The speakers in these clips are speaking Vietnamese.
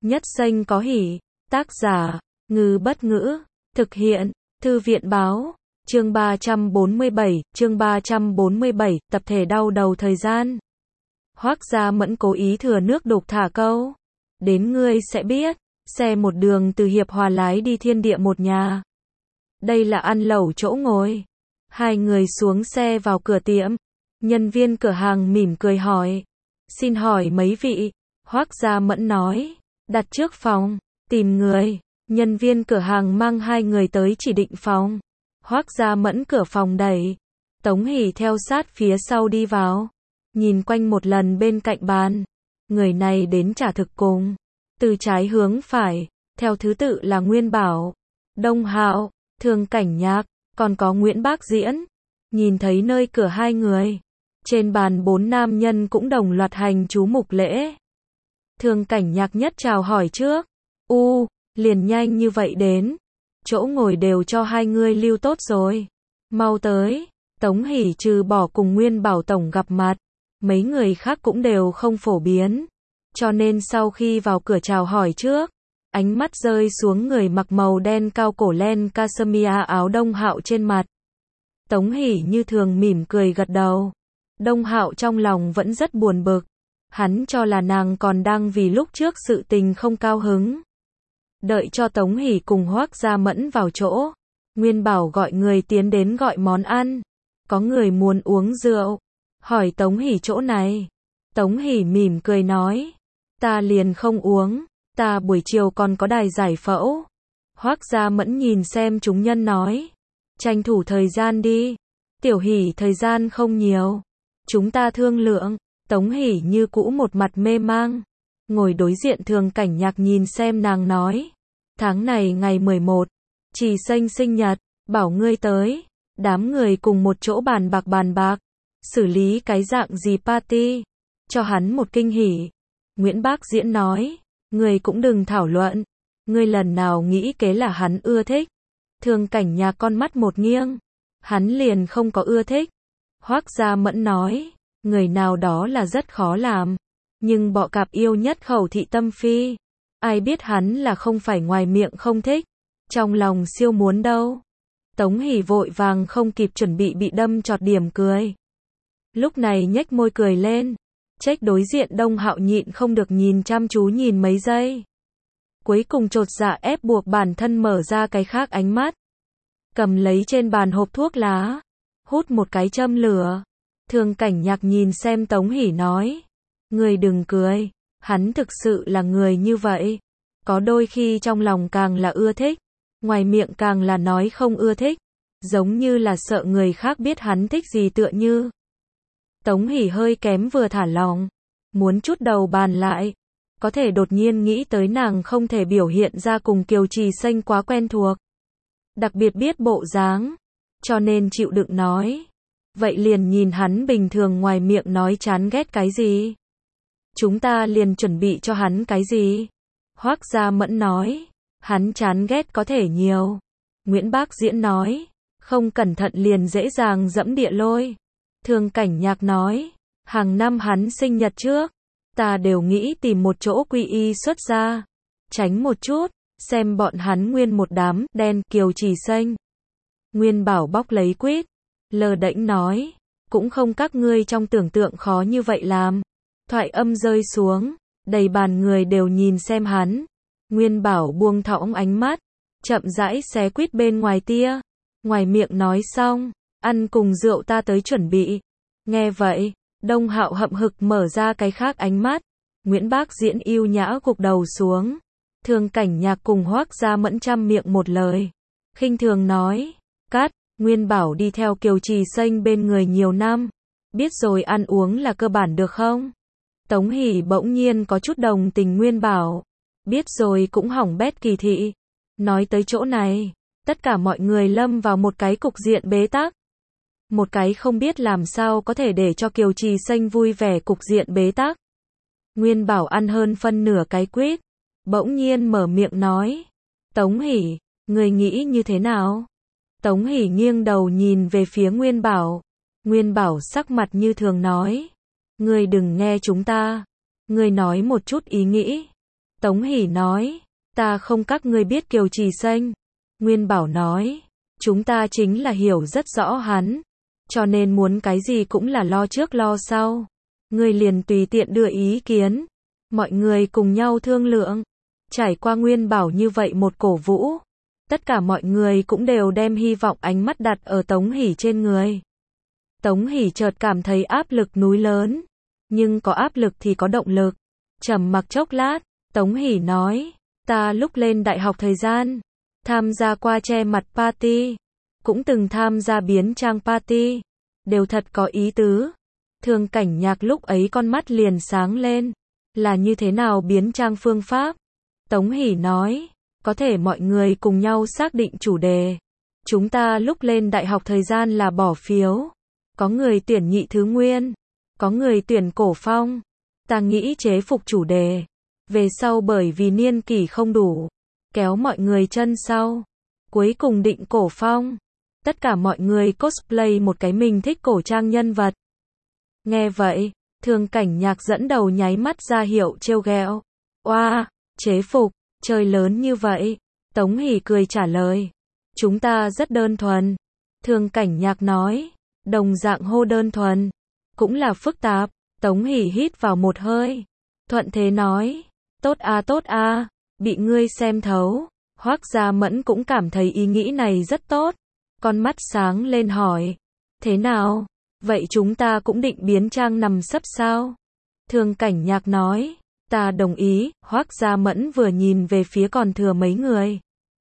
Nhất Xanh có hỉ. Tác giả, Ngư Bất Ngữ. Thực hiện, Thư viện Báo. Chương 347, tập thể đau đầu thời gian. Hoác Gia Mẫn cố ý thừa nước đục thả câu. Đến ngươi sẽ biết, xe một đường từ Hiệp Hòa lái đi Thiên Địa một nhà. Đây là ăn lẩu chỗ ngồi. Hai người xuống xe vào cửa tiệm. Nhân viên cửa hàng mỉm cười hỏi. Xin hỏi mấy vị? Hoác Gia Mẫn nói. Đặt trước phòng, tìm người. Nhân viên cửa hàng mang hai người tới chỉ định phòng. Hoác Gia Mẫn cửa phòng đẩy. Tống Hỷ theo sát phía sau đi vào. Nhìn quanh một lần bên cạnh bàn. Người này đến trả thực cùng. Từ trái hướng phải, theo thứ tự là Nguyên Bảo, Đông Hạo, Thường Cảnh Nhạc, còn có Nguyễn Bác Diễn. Nhìn thấy nơi cửa hai người. Trên bàn bốn nam nhân cũng đồng loạt hành chú mục lễ. Thường Cảnh Nhạc nhất chào hỏi trước. Liền nhanh như vậy đến. Chỗ ngồi đều cho hai người lưu tốt rồi. Mau tới. Tống Hỷ trừ bỏ cùng Nguyên Bảo tổng gặp mặt. Mấy người khác cũng đều không phổ biến. Cho nên sau khi vào cửa chào hỏi trước. Ánh mắt rơi xuống người mặc màu đen cao cổ len cashmere áo Đông Hạo trên mặt. Tống Hỷ như thường mỉm cười gật đầu. Đông Hạo trong lòng vẫn rất buồn bực. Hắn cho là nàng còn đang vì lúc trước sự tình không cao hứng. Đợi cho Tống Hỷ cùng Hoác Gia Mẫn vào chỗ. Nguyên Bảo gọi người tiến đến gọi món ăn. Có người muốn uống rượu. Hỏi Tống Hỷ chỗ này. Tống Hỷ mỉm cười nói. Ta liền không uống. Ta buổi chiều còn có đài giải phẫu. Hoác Gia Mẫn nhìn xem chúng nhân nói. Tranh thủ thời gian đi. Tiểu Hỷ thời gian không nhiều. Chúng ta thương lượng. Tống Hỷ như cũ một mặt mê mang. Ngồi đối diện Thường Cảnh Nhạc nhìn xem nàng nói. Tháng này ngày 11. Trì Xanh sinh nhật. Bảo ngươi tới. Đám người cùng một chỗ bàn bạc. Xử lý cái dạng gì party. Cho hắn một kinh hỉ. Nguyễn Bác Diễn nói. Ngươi cũng đừng thảo luận. Ngươi lần nào nghĩ kế là hắn ưa thích. Thường Cảnh Nhạc con mắt một nghiêng. Hắn liền không có ưa thích. Hoác Gia Mẫn nói. Người nào đó là rất khó làm. Nhưng bọ cạp yêu nhất khẩu thị tâm phi. Ai biết hắn là không phải ngoài miệng không thích. Trong lòng siêu muốn đâu. Tống Hỷ vội vàng không kịp chuẩn bị đâm chọt điểm cười. Lúc này nhếch môi cười lên. Trách đối diện Đông Hạo nhịn không được nhìn chăm chú nhìn mấy giây. Cuối cùng chột dạ ép buộc bản thân mở ra cái khác ánh mắt. Cầm lấy trên bàn hộp thuốc lá. Hút một cái châm lửa. Thường Cảnh Nhạc nhìn xem Tống Hỷ nói. Người đừng cười. Hắn thực sự là người như vậy. Có đôi khi trong lòng càng là ưa thích. Ngoài miệng càng là nói không ưa thích. Giống như là sợ người khác biết hắn thích gì tựa như. Tống Hỷ hơi kém vừa thả lòng. Muốn chút đầu bàn lại. Có thể đột nhiên nghĩ tới nàng không thể biểu hiện ra cùng Kiều Trì Xanh quá quen thuộc. Đặc biệt biết bộ dáng. Cho nên chịu đựng nói. Vậy liền nhìn hắn bình thường ngoài miệng nói chán ghét cái gì. Chúng ta liền chuẩn bị cho hắn cái gì. Hoác Gia Mẫn nói. Hắn chán ghét có thể nhiều. Nguyễn Bác Diễn nói. Không cẩn thận liền dễ dàng dẫm địa lôi. Thường Cảnh Nhạc nói. Hàng năm hắn sinh nhật trước. Ta đều nghĩ tìm một chỗ quy y xuất ra. Tránh một chút. Xem bọn hắn nguyên một đám đen Kiều Trì Xanh. Nguyên Bảo bóc lấy quýt. Lờ đễnh nói. Cũng không các ngươi trong tưởng tượng khó như vậy làm. Thoại âm rơi xuống. Đầy bàn người đều nhìn xem hắn. Nguyên Bảo buông thõng ánh mắt. Chậm rãi xé quýt bên ngoài tia. Ngoài miệng nói xong. Ăn cùng rượu ta tới chuẩn bị. Nghe vậy. Đông Hạo hậm hực mở ra cái khác ánh mắt. Nguyễn Bác Diễn yêu nhã gục đầu xuống. Thường Cảnh Nhạc cùng Hoác Gia Mẫn chăm miệng một lời. Khinh thường nói. Cắt. Nguyên Bảo đi theo Kiều Trì Xanh bên người nhiều năm. Biết rồi ăn uống là cơ bản được không? Tống Hỷ bỗng nhiên có chút đồng tình Nguyên Bảo. Biết rồi cũng hỏng bét kỳ thị. Nói tới chỗ này. Tất cả mọi người lâm vào một cái cục diện bế tắc. Một cái không biết làm sao có thể để cho Kiều Trì Xanh vui vẻ cục diện bế tắc. Nguyên Bảo ăn hơn phân nửa cái quýt. Bỗng nhiên mở miệng nói. Tống Hỷ, người nghĩ như thế nào? Tống Hỷ nghiêng đầu nhìn về phía Nguyên Bảo. Nguyên Bảo sắc mặt như thường nói. Ngươi đừng nghe chúng ta. Ngươi nói một chút ý nghĩ. Tống Hỷ nói, ta không các ngươi biết Kiều Trì Xanh. Nguyên Bảo nói, chúng ta chính là hiểu rất rõ hắn, cho nên muốn cái gì cũng là lo trước lo sau. Ngươi liền tùy tiện đưa ý kiến, mọi người cùng nhau thương lượng. Trải qua Nguyên Bảo như vậy một cổ vũ, tất cả mọi người cũng đều đem hy vọng ánh mắt đặt ở Tống Hỷ trên người. Tống Hỷ chợt cảm thấy áp lực núi lớn, nhưng có áp lực thì có động lực. Trầm mặc chốc lát, Tống Hỷ nói, ta lúc lên đại học thời gian, tham gia qua che mặt party, cũng từng tham gia biến trang party, đều thật có ý tứ. Thường Cảnh Nhạc lúc ấy con mắt liền sáng lên, là như thế nào biến trang phương pháp? Tống Hỷ nói, có thể mọi người cùng nhau xác định chủ đề. Chúng ta lúc lên đại học thời gian là bỏ phiếu, có người tuyển nhị thứ nguyên, có người tuyển cổ phong. Ta nghĩ chế phục chủ đề, về sau bởi vì niên kỷ không đủ, kéo mọi người chân sau, cuối cùng định cổ phong. Tất cả mọi người cosplay một cái mình thích cổ trang nhân vật. Nghe vậy, Thường Cảnh Nhạc dẫn đầu nháy mắt ra hiệu trêu ghẹo. Oa, chế phục, chơi lớn như vậy. Tống Hỷ cười trả lời, chúng ta rất đơn thuần. Thường Cảnh Nhạc nói, đồng dạng hô đơn thuần, cũng là phức tạp. Tống Hỷ hít vào một hơi, thuận thế nói, tốt a, bị ngươi xem thấu. Hoắc Gia Mẫn cũng cảm thấy ý nghĩ này rất tốt, con mắt sáng lên hỏi, thế nào, vậy chúng ta cũng định biến trang nằm sấp sao? Thường Cảnh Nhạc nói, ta đồng ý. Hoắc Gia Mẫn vừa nhìn về phía còn thừa mấy người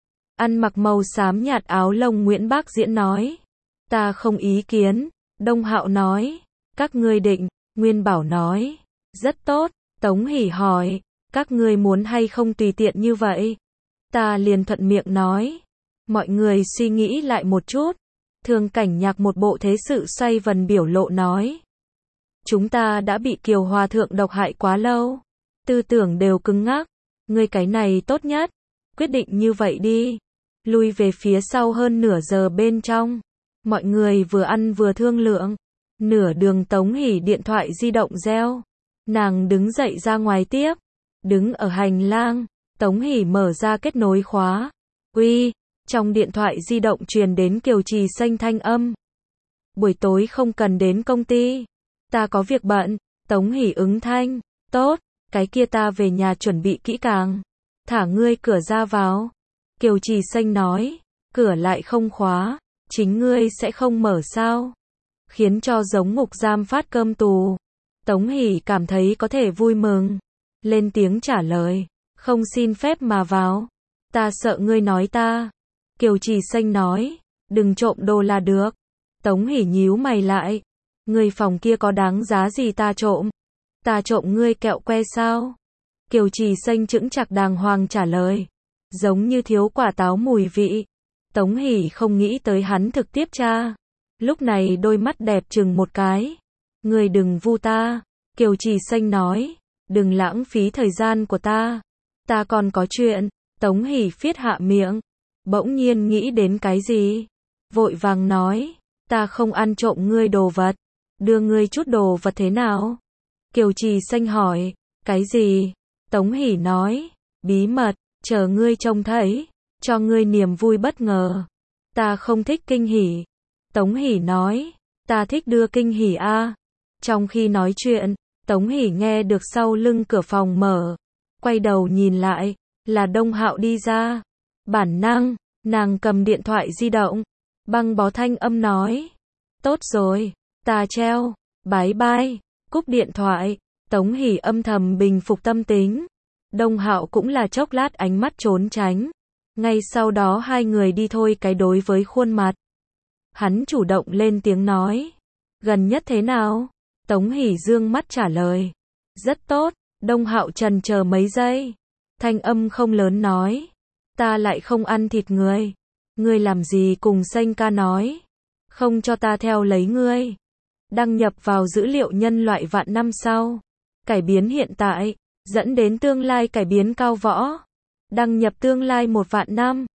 ăn mặc màu xám nhạt áo lông. Nguyễn Bác Diễn nói, ta không ý kiến. Đông Hạo nói, các ngươi định. Nguyên Bảo nói, rất tốt. Tống Hỷ hỏi, các ngươi muốn hay không tùy tiện như vậy? Ta liền thuận miệng nói, mọi người suy nghĩ lại một chút. Thường Cảnh Nhạc một bộ thế sự xoay vần biểu lộ nói, chúng ta đã bị Kiều Hòa Thượng độc hại quá lâu, tư tưởng đều cứng ngắc, ngươi cái này tốt nhất, quyết định như vậy đi. Lui về phía sau hơn nửa giờ bên trong, mọi người vừa ăn vừa thương lượng. Nửa đường Tống Hỷ điện thoại di động reo, nàng đứng dậy ra ngoài tiếp. Đứng ở hành lang, Tống Hỷ mở ra kết nối khóa. Uy, trong điện thoại di động truyền đến Kiều Trì Xanh thanh âm. Buổi tối không cần đến công ty, ta có việc bận. Tống Hỷ ứng thanh, tốt, cái kia ta về nhà chuẩn bị kỹ càng, thả ngươi cửa ra vào. Kiều Trì Xanh nói, cửa lại không khóa, chính ngươi sẽ không mở sao? Khiến cho giống ngục giam phát cơm tù. Tống Hỷ cảm thấy có thể vui mừng, lên tiếng trả lời, không xin phép mà vào, ta sợ ngươi nói ta. Kiều Trì Xanh nói, đừng trộm đồ là được. Tống Hỷ nhíu mày lại, ngươi phòng kia có đáng giá gì ta trộm? Ta trộm ngươi kẹo que sao? Kiều Trì Xanh chững chạc đàng hoàng trả lời, giống như thiếu quả táo mùi vị. Tống Hỷ không nghĩ tới hắn thực tiếp tra. Lúc này đôi mắt đẹp chừng một cái. Ngươi đừng vu ta. Kiều Trì Xanh nói, đừng lãng phí thời gian của ta. Ta còn có chuyện. Tống Hỷ phiết hạ miệng, bỗng nhiên nghĩ đến cái gì, vội vàng nói, ta không ăn trộm ngươi đồ vật, đưa ngươi chút đồ vật thế nào? Kiều Trì Xanh hỏi, cái gì? Tống Hỷ nói, bí mật, chờ ngươi trông thấy, cho ngươi niềm vui bất ngờ. Ta không thích kinh hỉ. Tống Hỷ nói, ta thích đưa kinh hỉ a. Trong khi nói chuyện, Tống Hỷ nghe được sau lưng cửa phòng mở, quay đầu nhìn lại, là Đông Hạo đi ra. Bản năng, nàng cầm điện thoại di động, băng bó thanh âm nói, tốt rồi, ta treo, bye bye, cúp điện thoại. Tống Hỷ âm thầm bình phục tâm tính. Đông Hạo cũng là chốc lát ánh mắt trốn tránh. Ngay sau đó hai người đi thôi cái đối với khuôn mặt. Hắn chủ động lên tiếng nói, gần nhất thế nào? Tống Hỷ dương mắt trả lời, rất tốt. Đông Hạo chần chờ mấy giây, thanh âm không lớn nói, ta lại không ăn thịt người. Ngươi làm gì cùng Xanh ca nói, không cho ta theo lấy ngươi. Đăng nhập vào dữ liệu nhân loại vạn năm sau, cải biến hiện tại, dẫn đến tương lai cải biến cao võ. Đăng nhập tương lai 1 vạn năm.